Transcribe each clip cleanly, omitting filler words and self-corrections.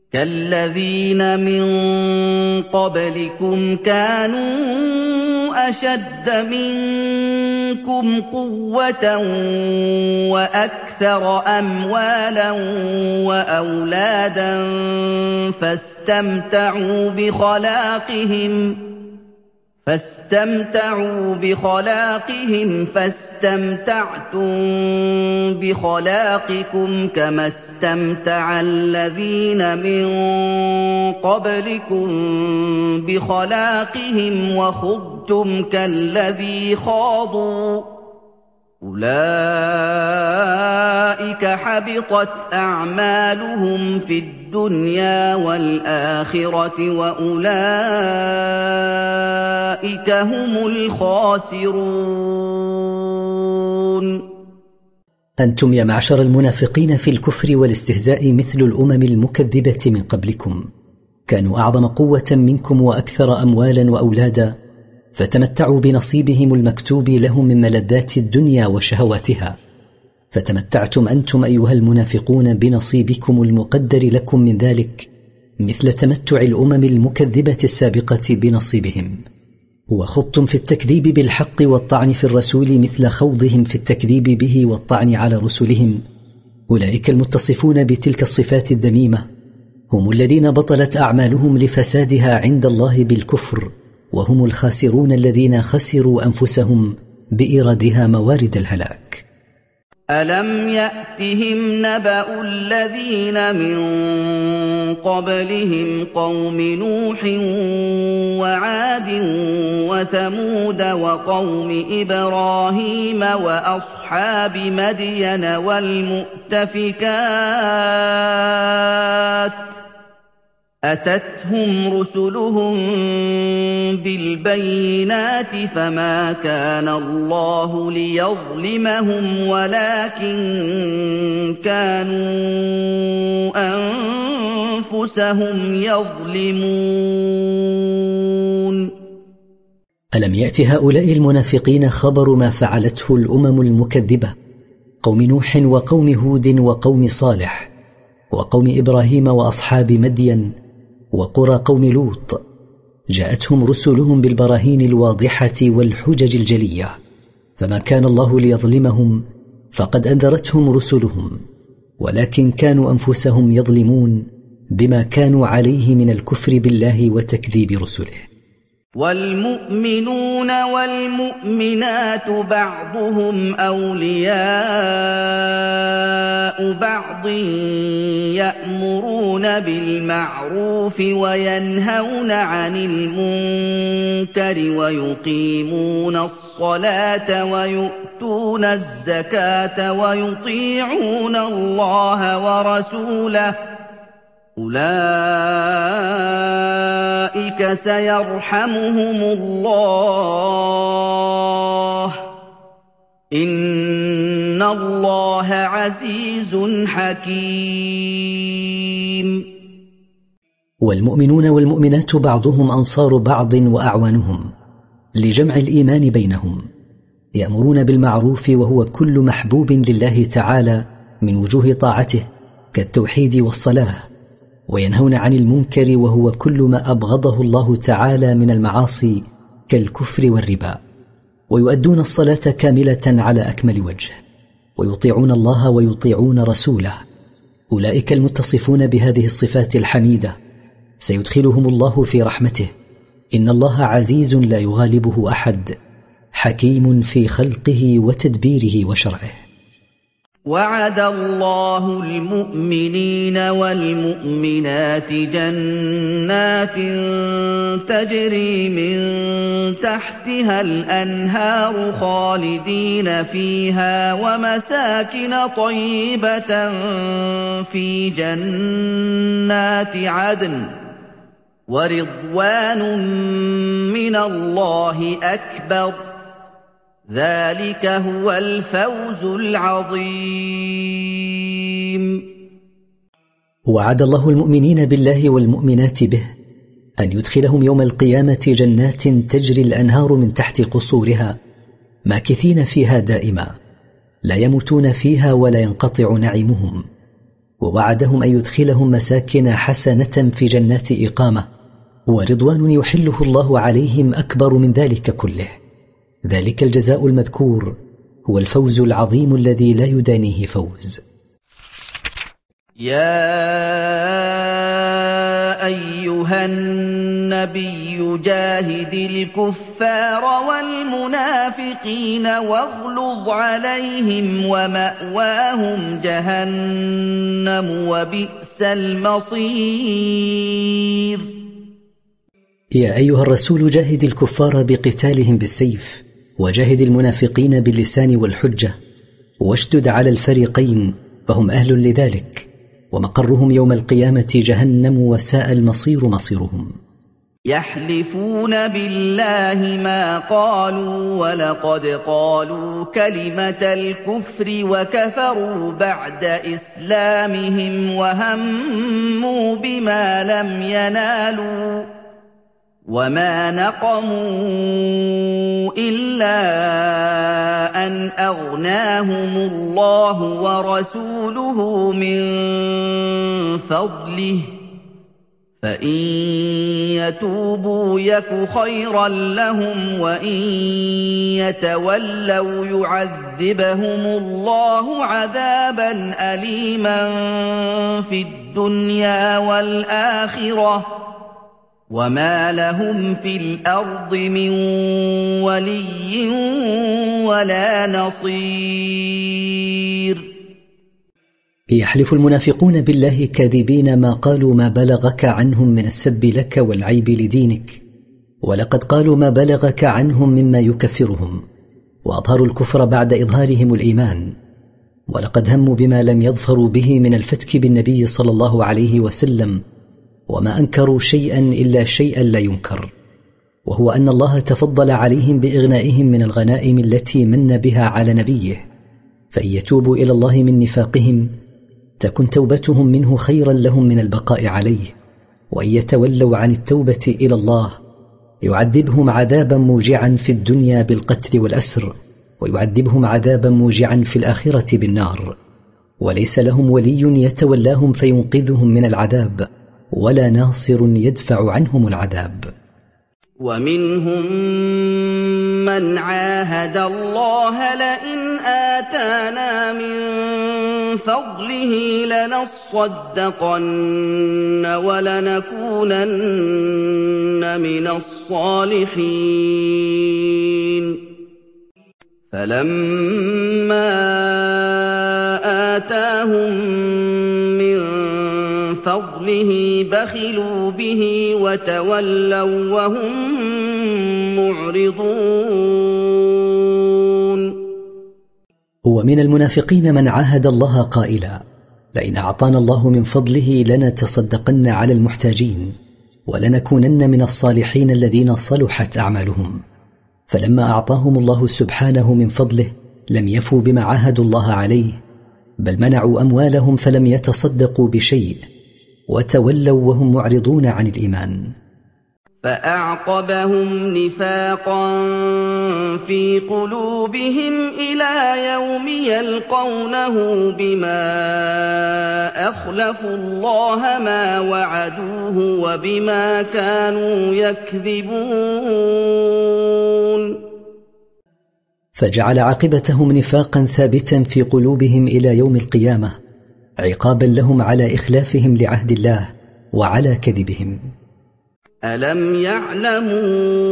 كالذين من قبلكم كانوا أشد منكم قوة وأكثر أموالا وأولادا فاستمتعوا بخلاقهم فاستمتعتم بخلاقكم كما استمتع الذين من قبلكم بخلاقهم وخضتم كالذي خاضوا أولئك حبطت أعمالهم في الدنيا والآخرة وأولئك هم الخاسرون. أنتم يا معشر المنافقين في الكفر والاستهزاء مثل الأمم المكذبة من قبلكم، كانوا أعظم قوة منكم وأكثر أموالا وأولادا، فتمتعوا بنصيبهم المكتوب لهم من ملذات الدنيا وشهواتها، فتمتعتم أنتم أيها المنافقون بنصيبكم المقدر لكم من ذلك مثل تمتع الأمم المكذبة السابقة بنصيبهم، وخضتم في التكذيب بالحق والطعن في الرسول مثل خوضهم في التكذيب به والطعن على رسلهم. أولئك المتصفون بتلك الصفات الذميمة هم الذين بطلت أعمالهم لفسادها عند الله بالكفر، وهم الخاسرون الذين خسروا أنفسهم بإيرادها موارد الهلاك. ألم يأتهم نبأ الذين من قبلهم قوم نوح وعاد وثمود وقوم إبراهيم وأصحاب مدين والمؤتفكات أتتهم رسلهم بالبينات فما كان الله ليظلمهم ولكن كانوا أنفسهم يظلمون. ألم يأت هؤلاء المنافقين خبر ما فعلته الأمم المكذبة قوم نوح وقوم هود وقوم صالح وقوم إبراهيم وأصحاب مدين وقرى قوم لوط؟ جاءتهم رسلهم بالبراهين الواضحة والحجج الجلية، فما كان الله ليظلمهم فقد أنذرتهم رسلهم، ولكن كانوا أنفسهم يظلمون بما كانوا عليه من الكفر بالله وتكذيب رسله. والمؤمنون والمؤمنات بعضهم أولياء بعض يأمرون بالمعروف وينهون عن المنكر ويقيمون الصلاة ويؤتون الزكاة ويطيعون الله ورسوله أولئك سيرحمهم الله إن الله عزيز حكيم. والمؤمنون والمؤمنات بعضهم أنصار بعض وأعوانهم لجمع الإيمان بينهم، يأمرون بالمعروف وهو كل محبوب لله تعالى من وجوه طاعته كالتوحيد والصلاة، وينهون عن المنكر وهو كل ما أبغضه الله تعالى من المعاصي كالكفر والربا، ويؤدون الصلاة كاملة على أكمل وجه، ويطيعون الله ويطيعون رسوله. أولئك المتصفون بهذه الصفات الحميدة سيدخلهم الله في رحمته، إن الله عزيز لا يغالبه أحد، حكيم في خلقه وتدبيره وشرعه. وعد الله المؤمنين والمؤمنات جنات تجري من تحتها الأنهار خالدين فيها ومساكن طيبة في جنات عدن ورضوان من الله أكبر ذلك هو الفوز العظيم. وعد الله المؤمنين بالله والمؤمنات به أن يدخلهم يوم القيامة جنات تجري الأنهار من تحت قصورها ماكثين فيها دائما، لا يموتون فيها ولا ينقطع نعيمهم، ووعدهم أن يدخلهم مساكن حسنة في جنات إقامة، ورضوان يحله الله عليهم أكبر من ذلك كله. ذلك الجزاء المذكور هو الفوز العظيم الذي لا يدانيه فوز. يا أيها النبي جاهد الكفار والمنافقين واغلظ عليهم ومأواهم جهنم وبئس المصير. يا أيها الرسول جاهد الكفار بقتالهم بالسيف، وجاهد المنافقين باللسان والحجة، واشدد على الفريقين فهم أهل لذلك، ومقرهم يوم القيامة جهنم وساء المصير مصيرهم. يحلفون بالله ما قالوا ولقد قالوا كلمة الكفر وكفروا بعد إسلامهم وهموا بما لم ينالوا وما نقموا إلا أن أغناهم الله ورسوله من فضله فإن يتوبوا يك خيرا لهم وإن يتولوا يعذبهم الله عذابا أليما في الدنيا والآخرة وما لهم في الأرض من ولي ولا نصير. يحلف المنافقون بالله كاذبين ما قالوا ما بلغك عنهم من السب لك والعيب لدينك، ولقد قالوا ما بلغك عنهم مما يكفرهم، وأظهروا الكفر بعد إظهارهم الإيمان، ولقد هموا بما لم يظفروا به من الفتك بالنبي صلى الله عليه وسلم، وما أنكروا شيئا إلا شيئا لا ينكر، وهو أن الله تفضل عليهم بإغنائهم من الغنائم التي من بها على نبيه، فإن يتوبوا إلى الله من نفاقهم تكن توبتهم منه خيرا لهم من البقاء عليه، وإن يتولوا عن التوبة إلى الله يعذبهم عذابا موجعا في الدنيا بالقتل والأسر، ويعذبهم عذابا موجعا في الآخرة بالنار، وليس لهم ولي يتولاهم فينقذهم من العذاب ولا ناصر يدفع عنهم العذاب. ومنهم من عاهد الله لئن آتانا من فضله لنصدقن ولنكونن من الصالحين فلما آتاهم من فضله بخلوا به وتولوا وهم معرضون. ومن المنافقين من عاهد الله قائلا لئن أعطانا الله من فضله لنتصدقن على المحتاجين ولنكونن من الصالحين الذين صلحت أعمالهم، فلما أعطاهم الله سبحانه من فضله لم يفوا بما عاهدوا الله عليه، بل منعوا أموالهم فلم يتصدقوا بشيء وتولوا وهم معرضون عن الإيمان. فأعقبهم نفاقا في قلوبهم إلى يوم يلقونه بما أخلفوا الله ما وعدوه وبما كانوا يكذبون. فجعل عاقبتهم نفاقا ثابتا في قلوبهم إلى يوم القيامة، عقابا لهم على إخلافهم لعهد الله وعلى كذبهم. ألم يعلموا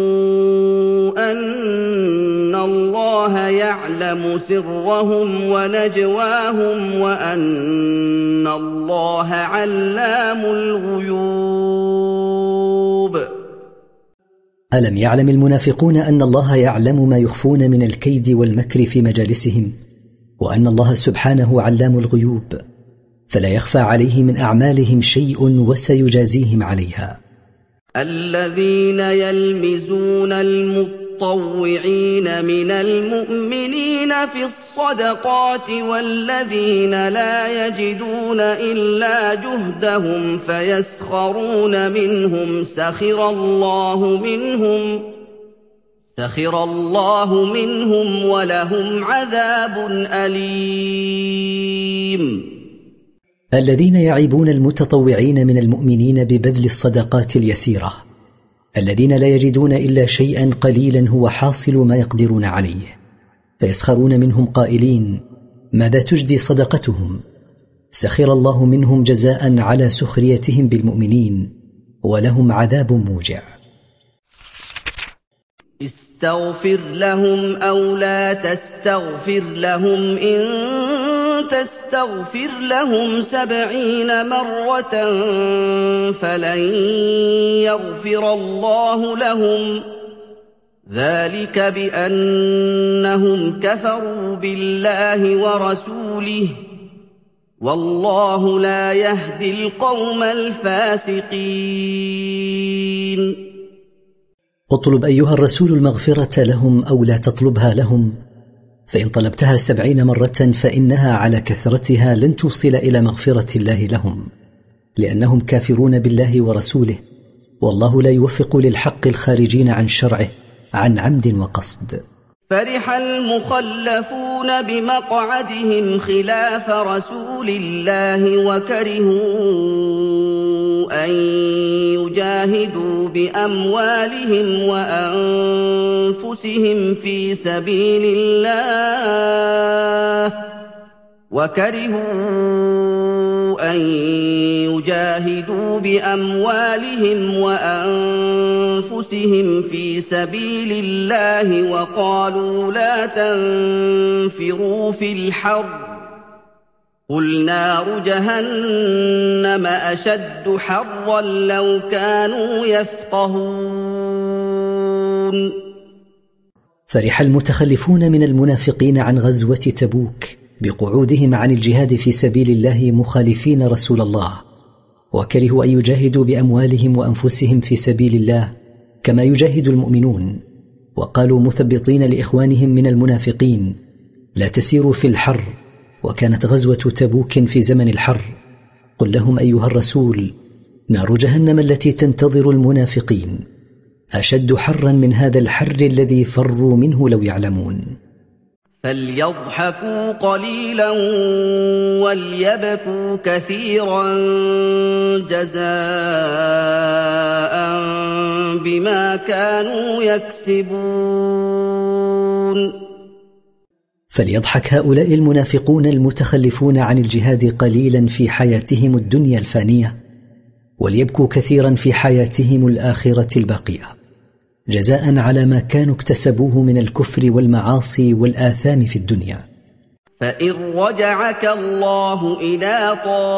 أن الله يعلم سرهم ونجواهم وأن الله علام الغيوب؟ ألم يعلم المنافقون أن الله يعلم ما يخفون من الكيد والمكر في مجالسهم، وأن الله سبحانه علام الغيوب، فلا يخفى عليه من أعمالهم شيء وسيجازيهم عليها. الذين يلمزون المطوعين من المؤمنين في الصدقات والذين لا يجدون إلا جهدهم فيسخرون منهم سخر الله منهم ولهم عذاب أليم. الذين يعيبون المتطوعين من المؤمنين ببذل الصدقات اليسيرة، الذين لا يجدون إلا شيئا قليلا هو حاصل ما يقدرون عليه، فيسخرون منهم قائلين: ماذا تجدي صدقتهم؟ سخر الله منهم جزاء على سخريتهم بالمؤمنين، ولهم عذاب موجع. استغفر لهم أو لا تستغفر لهم، إن تستغفر لهم 70 مرة فلن يغفر الله لهم، ذلك بأنهم كفروا بالله ورسوله، والله لا يهدي القوم الفاسقين. اطلب أيها الرسول المغفرة لهم أو لا تطلبها لهم، فإن طلبتها 70 مرة فإنها على كثرتها لن توصل إلى مغفرة الله لهم، لأنهم كافرون بالله ورسوله، والله لا يوفق للحق الخارجين عن شرعه عن عمد وقصد. فرح المخلفون بمقعدهم خلاف رسول الله، وكرهوا أن يجاهدوا بأموالهم وأنفسهم في سبيل الله، وقالوا لا تنفروا في الحر، قل نار جهنم أشد حرا لو كانوا يفقهون. فرح المتخلفون من المنافقين عن غزوة تبوك بقعودهم عن الجهاد في سبيل الله مخالفين رسول الله، وكرهوا أن يجاهدوا بأموالهم وأنفسهم في سبيل الله كما يجاهد المؤمنون، وقالوا مثبطين لإخوانهم من المنافقين: لا تسيروا في الحر، وكانت غزوة تبوك في زمن الحر. قل لهم أيها الرسول: نار جهنم التي تنتظر المنافقين أشد حرا من هذا الحر الذي فروا منه لو يعلمون. فليضحكوا قليلا وليبكوا كثيرا جزاء بما كانوا يكسبون. فليضحك هؤلاء المنافقون المتخلفون عن الجهاد قليلا في حياتهم الدنيا الفانية، وليبكوا كثيرا في حياتهم الآخرة الباقية، جزاء على ما كانوا اكتسبوه من الكفر والمعاصي والآثام في الدنيا. فإن رجعك الله إلى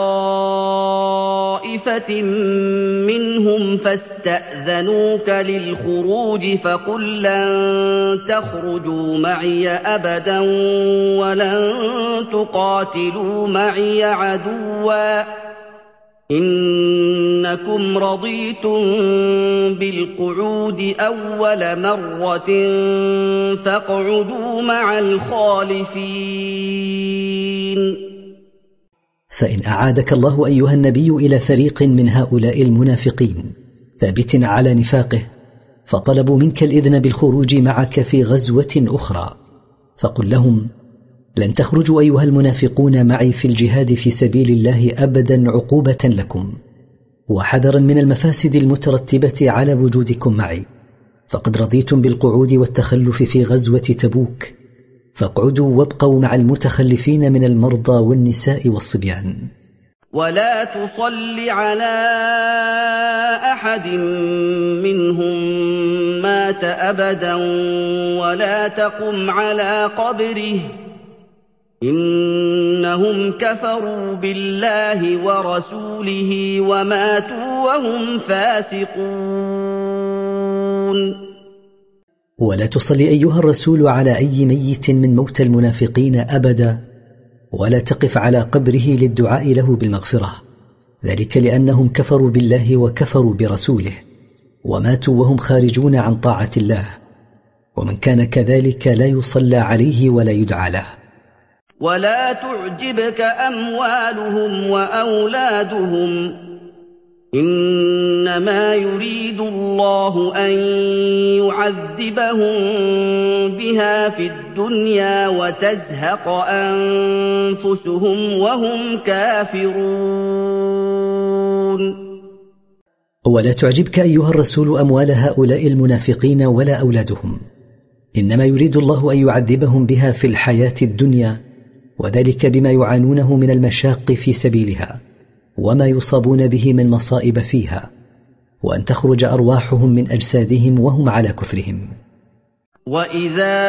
طائفة منهم فاستأذنوك للخروج فقل لن تخرجوا معي أبدا ولن تقاتلوا معي عدوا، إنكم رضيتم بالقعود أول مرة فاقعدوا مع الخالفين. فإن أعادك الله أيها النبي إلى فريق من هؤلاء المنافقين ثابت على نفاقه، فطلبوا منك الإذن بالخروج معك في غزوة أخرى، فقل لهم: لن تخرجوا أيها المنافقون معي في الجهاد في سبيل الله أبدا عقوبة لكم، وحذرا من المفاسد المترتبة على وجودكم معي، فقد رضيتم بالقعود والتخلف في غزوة تبوك، فاقعدوا وابقوا مع المتخلفين من المرضى والنساء والصبيان. ولا تصل على أحد منهم مات أبدا ولا تقم على قبره، إنهم كفروا بالله ورسوله وماتوا وهم فاسقون. ولا تصلي أيها الرسول على أي ميت من موتى المنافقين أبدا، ولا تقف على قبره للدعاء له بالمغفرة، ذلك لأنهم كفروا بالله وكفروا برسوله وماتوا وهم خارجون عن طاعة الله، ومن كان كذلك لا يصلى عليه ولا يدعى له. ولا تعجبك أموالهم وأولادهم، إنما إنما يريد الله أن يعذبهم بها في الدنيا وتزهق أنفسهم وهم كافرون. ولا تعجبك أيها الرسول أموال هؤلاء المنافقين ولا أولادهم، إنما يريد الله أن يعذبهم بها في الحياة الدنيا، وذلك بما يعانونه من المشاق في سبيلها وما يصابون به من مصائب فيها، وأن تخرج أرواحهم من أجسادهم وهم على كفرهم. وإذا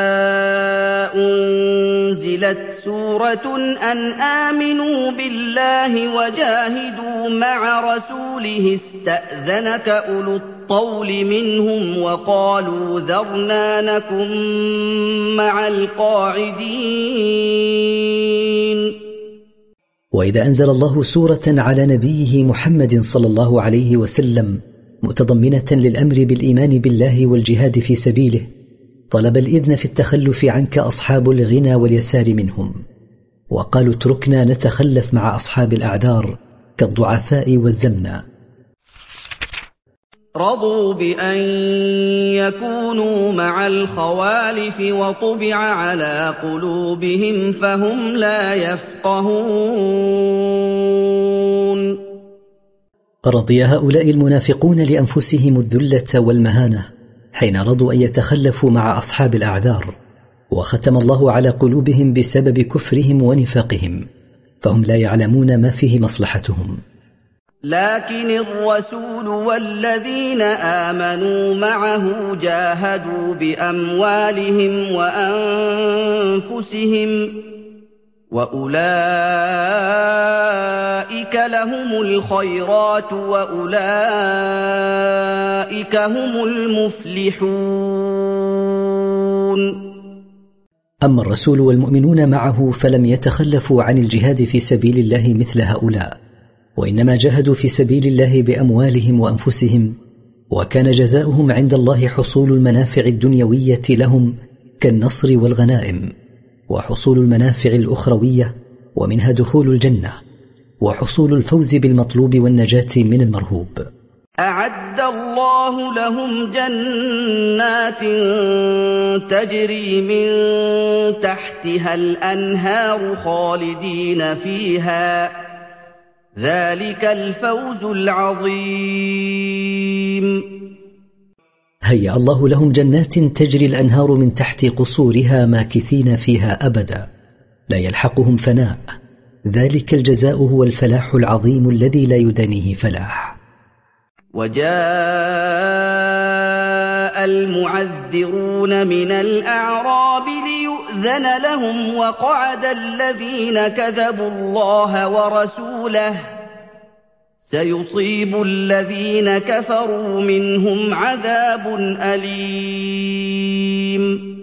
أنزلت سورة أن آمنوا بالله وجاهدوا مع رسوله استأذنك أولو الطول منهم وقالوا ذرنا نكن مع القاعدين. وإذا أنزل الله سورة على نبيه محمد صلى الله عليه وسلم متضمنة للأمر بالإيمان بالله والجهاد في سبيله، طلب الإذن في التخلف عنك أصحاب الغنى واليسار منهم، وقالوا اتركنا نتخلف مع أصحاب الأعذار كالضعفاء والزمنة. رضوا بأن يكونوا مع الخوالف وطبع على قلوبهم فهم لا يفقهون. رضي هؤلاء المنافقون لأنفسهم الذلة والمهانة حين رضوا أن يتخلفوا مع أصحاب الأعذار، وختم الله على قلوبهم بسبب كفرهم ونفاقهم، فهم لا يعلمون ما فيه مصلحتهم. لكن الرسول والذين آمنوا معه جاهدوا بأموالهم وأنفسهم وأولئك لهم الخيرات وأولئك هم المفلحون. أما الرسول والمؤمنون معه فلم يتخلفوا عن الجهاد في سبيل الله مثل هؤلاء، وإنما جاهدوا في سبيل الله بأموالهم وأنفسهم، وكان جزاؤهم عند الله حصول المنافع الدنيوية لهم كالنصر والغنائم، وحصول المنافع الأخروية ومنها دخول الجنة، وحصول الفوز بالمطلوب والنجاة من المرهوب. أعد الله لهم جنات تجري من تحتها الأنهار خالدين فيها، ذلك الفوز العظيم. هيأ الله لهم جنات تجري الأنهار من تحت قصورها ماكثين فيها أبدا، لا يلحقهم فناء، ذلك الجزاء هو الفلاح العظيم الذي لا يدانيه فلاح. وجاء المعذرون من الأعراب ليؤذن لهم وقعد الذين كذبوا الله ورسوله، سيصيب الذين كفروا منهم عذاب أليم.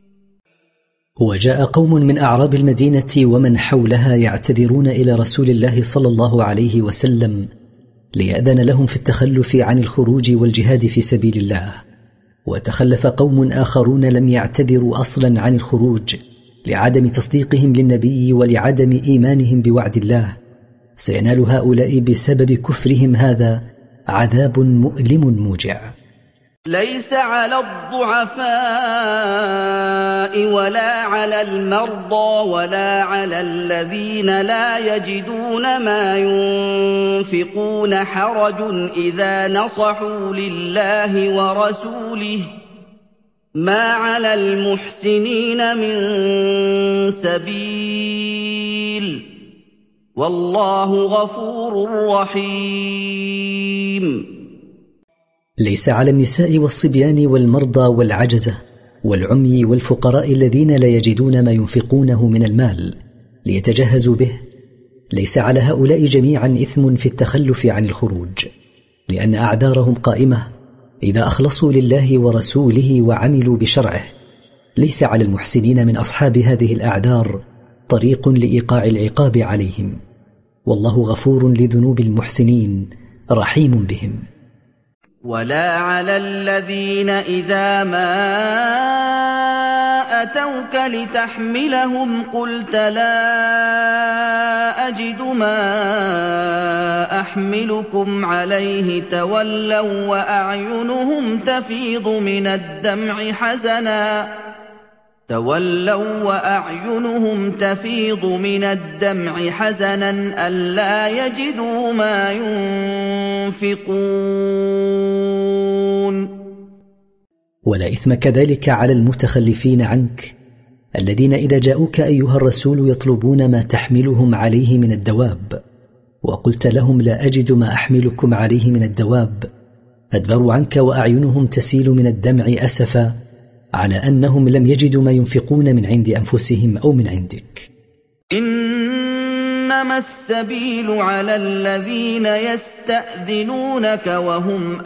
وجاء قوم من أعراب المدينة ومن حولها يعتذرون إلى رسول الله صلى الله عليه وسلم ليأذن لهم في التخلف عن الخروج والجهاد في سبيل الله، وتخلف قوم آخرون لم يعتذروا أصلا عن الخروج لعدم تصديقهم للنبي ولعدم إيمانهم بوعد الله، سينال هؤلاء بسبب كفرهم هذا عذاب مؤلم موجع. ليس على الضعفاء ولا على المرضى ولا على الذين لا يجدون ما ينفقون حرج إذا نصحوا لله ورسوله، ما على المحسنين من سبيل، والله غفور رحيم. ليس على النساء والصبيان والمرضى والعجزة والعمي والفقراء الذين لا يجدون ما ينفقونه من المال ليتجهزوا به، ليس على هؤلاء جميعا إثم في التخلف عن الخروج، لأن أعذارهم قائمة إذا أخلصوا لله ورسوله وعملوا بشرعه. ليس على المحسنين من أصحاب هذه الأعذار طريق لإيقاع العقاب عليهم، والله غفور لذنوب المحسنين رحيم بهم. ولا على الذين إذا ما أتوك لتحملهم قلت لا أجد ما أحملكم عليه تولوا وأعينهم تفيض من الدمع حزنا ألا يجدوا ما ينفقون. ولا إثم كذلك على المتخلفين عنك الذين إذا جاءوك أيها الرسول يطلبون ما تحملهم عليه من الدواب وقلت لهم لا أجد ما أحملكم عليه من الدواب أدبروا عنك وأعينهم تسيل من الدمع أسفا على أنهم لم يجدوا ما ينفقون من عند أنفسهم أو من عندك. إنما السبيل على الذين يستأذنونك وهم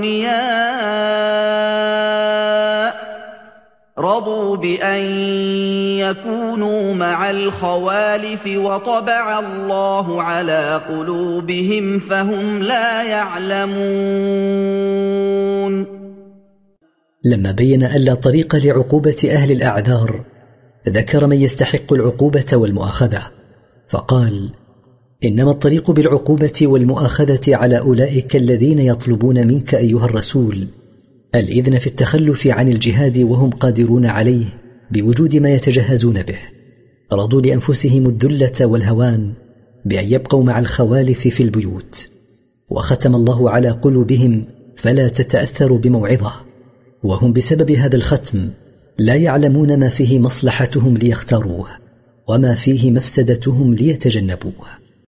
أغنياء رضوا بأن يكونوا مع الخوالف وطبع الله على قلوبهم فهم لا يعلمون. لما بين أن لا طريق لعقوبة أهل الأعذار ذكر من يستحق العقوبة والمؤاخذة فقال إنما الطريق بالعقوبة والمؤاخذة على أولئك الذين يطلبون منك أيها الرسول الإذن في التخلف عن الجهاد وهم قادرون عليه بوجود ما يتجهزون به، رضوا لأنفسهم الذلة والهوان بأن يبقوا مع الخوالف في البيوت، وختم الله على قلوبهم فلا تتأثروا بموعظة، وهم بسبب هذا الختم لا يعلمون ما فيه مصلحتهم ليختاروه وما فيه مفسدتهم ليتجنبوه.